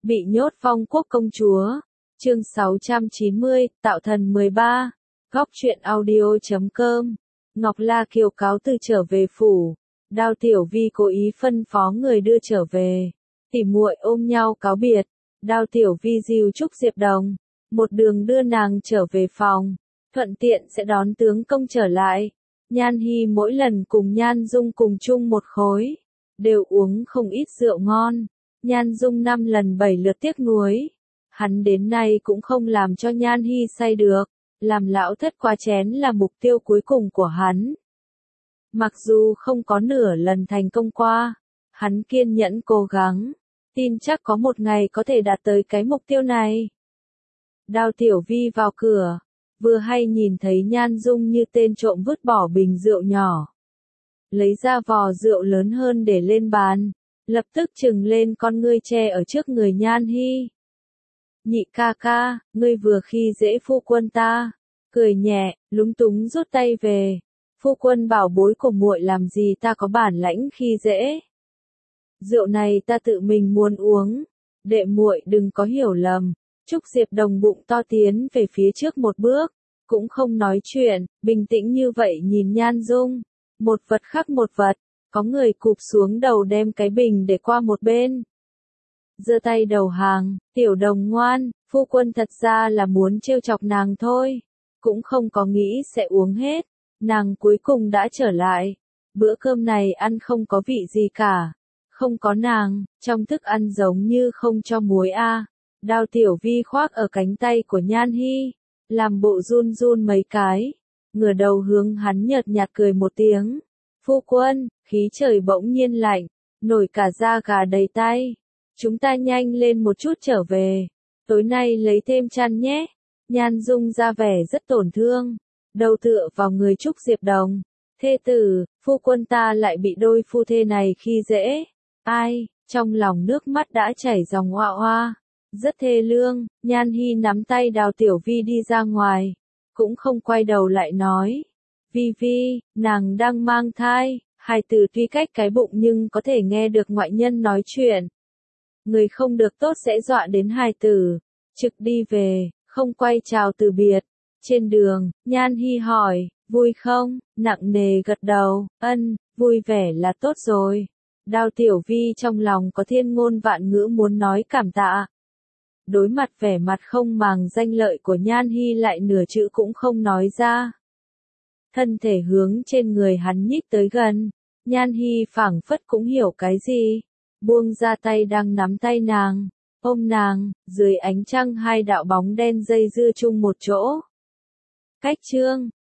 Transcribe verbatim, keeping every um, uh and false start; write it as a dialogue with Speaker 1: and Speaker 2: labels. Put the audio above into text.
Speaker 1: Bị nhốt Phong Quốc công chúa. Chương sáu trăm chín mươi, Tạo thần mười ba. Góc truyện audio chấm com. Ngọc La Kiều cáo từ trở về phủ. Đao Tiểu Vi cố ý phân phó người đưa trở về. Tỉ muội ôm nhau cáo biệt. Đao Tiểu Vi dìu chúc Diệp Đồng. Một đường đưa nàng trở về phòng. Thuận tiện sẽ đón tướng công trở lại. Nhan Hi mỗi lần cùng Nhan Dung cùng chung một khối. Đều uống không ít rượu ngon. Nhan Dung năm lần bảy lượt tiếc nuối. Hắn đến nay cũng không làm cho Nhan Hi say được. Làm lão thất qua chén là mục tiêu cuối cùng của hắn. Mặc dù không có nửa lần thành công qua, hắn kiên nhẫn cố gắng, tin chắc có một ngày có thể đạt tới cái mục tiêu này. Đao Tiểu Vi vào cửa, vừa hay nhìn thấy Nhan Dung như tên trộm vứt bỏ bình rượu nhỏ. Lấy ra vò rượu lớn hơn để lên bàn, lập tức trừng lên con ngươi che ở trước người Nhan Hi. Nhị ca ca, ngươi vừa khi dễ phu quân ta. Cười nhẹ, lúng túng rút tay về. Phu quân bảo bối của muội làm gì ta có bản lãnh khi dễ. Rượu này ta tự mình muốn uống. Đệ muội đừng có hiểu lầm. Trúc Diệp Đồng bụng to tiến về phía trước một bước. Cũng không nói chuyện, bình tĩnh như vậy nhìn Nhan Dung. Một vật khắc một vật. Có người cụp xuống đầu đem cái bình để qua một bên. Giơ tay đầu hàng, Tiểu Đồng ngoan, phu quân thật ra là muốn trêu chọc nàng thôi. Cũng không có nghĩ sẽ uống hết. Nàng cuối cùng đã trở lại. Bữa cơm này ăn không có vị gì cả. Không có nàng, trong thức ăn giống như không cho muối a. À. Đao Tiểu Vi khoác ở cánh tay của Nhan Hi. Làm bộ run run mấy cái. Ngửa đầu hướng hắn nhợt nhạt cười một tiếng. Phu quân, khí trời bỗng nhiên lạnh. Nổi cả da gà đầy tay. Chúng ta nhanh lên một chút trở về. Tối nay lấy thêm chăn nhé. Nhan Dung ra vẻ rất tổn thương. Đầu tựa vào người Trúc Diệp Đồng. Thê tử, phu quân ta lại bị đôi phu thê này khi dễ. Ai, trong lòng nước mắt đã chảy dòng hoa hoa. Rất thê lương, Nhan Hi nắm tay Đào Tiểu Vi đi ra ngoài. Cũng không quay đầu lại nói. Vi Vi, nàng đang mang thai. Hài tử tuy cách cái bụng nhưng có thể nghe được ngoại nhân nói chuyện. Người không được tốt sẽ dọa đến hài tử. Trực đi về, không quay chào từ biệt. Trên đường, Nhan Hi hỏi, vui không? Nặng nề gật đầu, ân, vui vẻ là tốt rồi. Đao Tiểu Vi trong lòng có thiên ngôn vạn ngữ muốn nói cảm tạ. Đối mặt vẻ mặt không màng danh lợi của Nhan Hi lại nửa chữ cũng không nói ra. Thân thể hướng trên người hắn nhích tới gần. Nhan Hi phảng phất cũng hiểu cái gì. Buông ra tay đang nắm tay nàng. Ôm nàng, dưới ánh trăng hai đạo bóng đen dây dưa chung một chỗ. Cách chương,